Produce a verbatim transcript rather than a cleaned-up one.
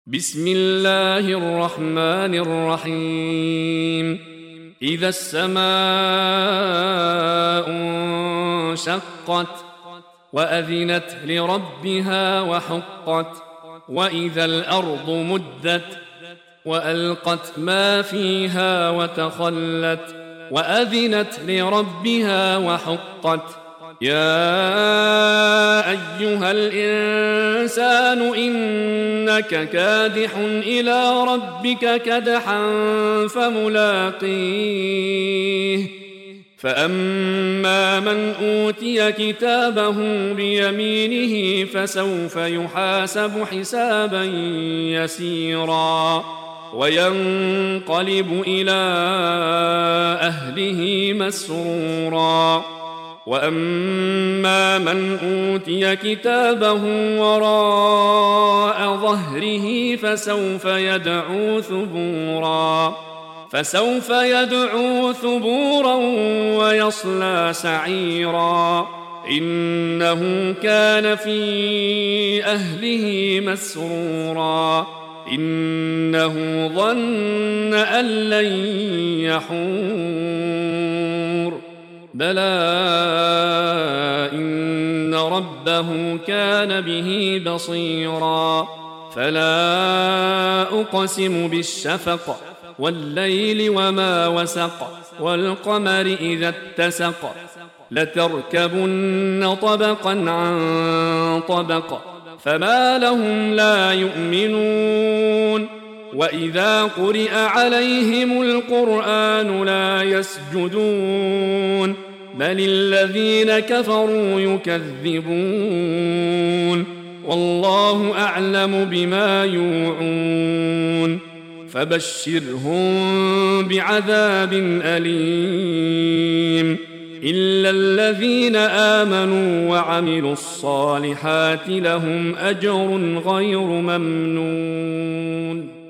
بسم الله الرحمن الرحيم. إذا السماء انشقت وأذنت لربها وحقت وإذا الأرض مدت وألقت ما فيها وتخلت وأذنت لربها وحقت. يا أيها الإنسان إنك كادح إلى ربك كدحا فملاقيه. فأما من أوتي كتابه بيمينه فسوف يحاسب حسابا يسيرا وينقلب إلى أهله مسرورا. وأما من أوتي كتابه وراء ظهره فسوف يدعو ثبورا فسوف يدعو ثبورا ويصلى سعيرا إنه كان في أهله مسرورا إنه ظن أن لن يحور بلى إن ربه كان به بصيرا. فلا أقسم بالشفق والليل وما وسق والقمر إذا اتسق لتركبن طبقا عن طبق فما لهم لا يؤمنون. وإذا قرئ عليهم القرآن لا يسجدون بل الذين كفروا يكذبون والله أعلم بما يوعون. فبشرهم بعذاب أليم إلا الذين آمنوا وعملوا الصالحات لهم أجر غير ممنون.